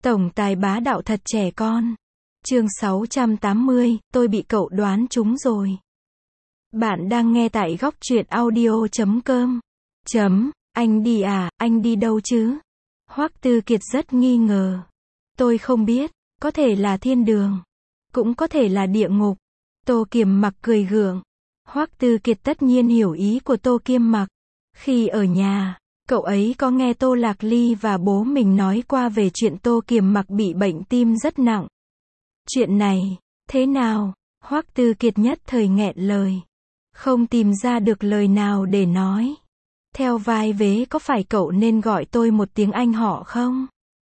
Tổng tài bá đạo thật trẻ con. Chương 680, tôi bị cậu đoán trúng rồi. Bạn đang nghe tại góc truyện audio.com. Anh đi à, anh đi đâu chứ? Hoắc Tư Kiệt rất nghi ngờ. Tôi không biết, có thể là thiên đường, cũng có thể là địa ngục. Tô Kiềm Mặc cười gượng. Hoắc Tư Kiệt tất nhiên hiểu ý của Tô Kiềm Mặc. Khi ở nhà, cậu ấy có nghe Tô Lạc Ly và bố mình nói qua về chuyện Tô Kiềm Mặc bị bệnh tim rất nặng. Chuyện này, thế nào? Hoắc Tư Kiệt nhất thời nghẹn lời. Không tìm ra được lời nào để nói. Theo vai vế có phải cậu nên gọi tôi một tiếng anh họ không?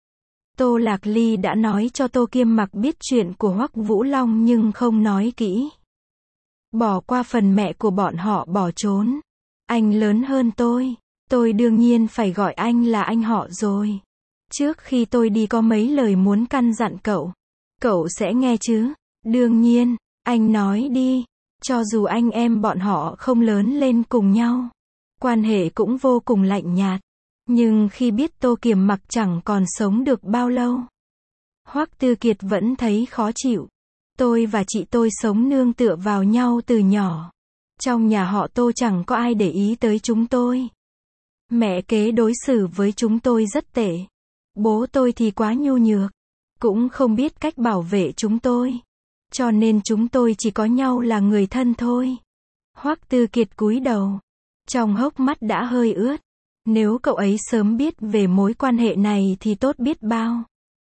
Tô Lạc Ly đã nói cho Tô Kiềm Mặc biết chuyện của Hoắc Vũ Long nhưng không nói kỹ. Bỏ qua phần mẹ của bọn họ bỏ trốn. Anh lớn hơn tôi đương nhiên phải gọi anh là anh họ rồi. Trước khi tôi đi có mấy lời muốn căn dặn cậu sẽ nghe chứ? Đương nhiên, anh nói đi. Cho dù anh em bọn họ không lớn lên cùng nhau, quan hệ cũng vô cùng lạnh nhạt. Nhưng khi biết Tô Kiềm Mặc chẳng còn sống được bao lâu, Hoắc Tư Kiệt vẫn thấy khó chịu. Tôi và chị tôi sống nương tựa vào nhau từ nhỏ. Trong nhà họ Tô chẳng có ai để ý tới chúng tôi. Mẹ kế đối xử với chúng tôi rất tệ. Bố tôi thì quá nhu nhược, cũng không biết cách bảo vệ chúng tôi. Cho nên chúng tôi chỉ có nhau là người thân thôi. Hoắc Tư Kiệt cúi đầu, trong hốc mắt đã hơi ướt. Nếu cậu ấy sớm biết về mối quan hệ này thì tốt biết bao.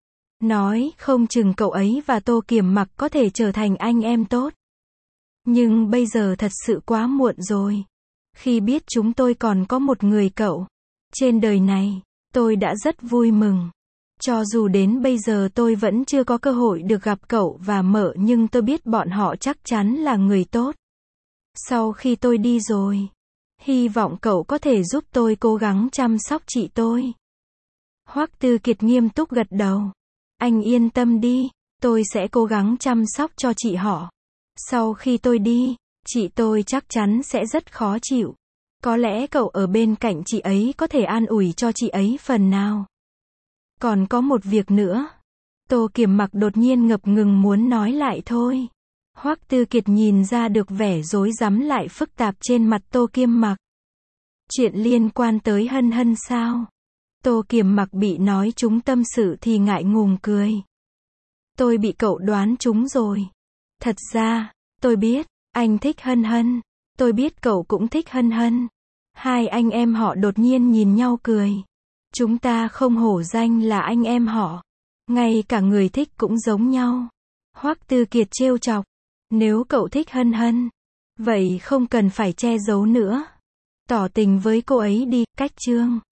Nói không chừng cậu ấy và Tô Kiềm Mặc có thể trở thành anh em tốt. Nhưng bây giờ thật sự quá muộn rồi. Khi biết chúng tôi còn có một người cậu trên đời này, tôi đã rất vui mừng. Cho dù đến bây giờ tôi vẫn chưa có cơ hội được gặp cậu và mợ nhưng tôi biết bọn họ chắc chắn là người tốt. Sau khi tôi đi rồi, hy vọng cậu có thể giúp tôi cố gắng chăm sóc chị tôi. Hoắc Tư Kiệt nghiêm túc gật đầu. Anh yên tâm đi, tôi sẽ cố gắng chăm sóc cho chị họ. Sau khi tôi đi, chị tôi chắc chắn sẽ rất khó chịu. Có lẽ cậu ở bên cạnh chị ấy có thể an ủi cho chị ấy phần nào. Còn có một việc nữa. Tô Kiềm Mặc đột nhiên ngập ngừng muốn nói lại thôi. Hoắc Tư Kiệt nhìn ra được vẻ rối rắm lại phức tạp trên mặt Tô Kiềm Mặc. Chuyện liên quan tới Hân Hân sao? Tô Kiềm Mặc bị nói trúng tâm sự thì ngại ngùng cười. Tôi bị cậu đoán trúng rồi. Thật ra, tôi biết, anh thích Hân Hân. Tôi biết cậu cũng thích Hân Hân. Hai anh em họ đột nhiên nhìn nhau cười. Chúng ta không hổ danh là anh em họ. Ngay cả người thích cũng giống nhau. Hoắc Tư Kiệt trêu chọc. Nếu cậu thích Hân Hân, vậy không cần phải che giấu nữa. Tỏ tình với cô ấy đi, cách chương.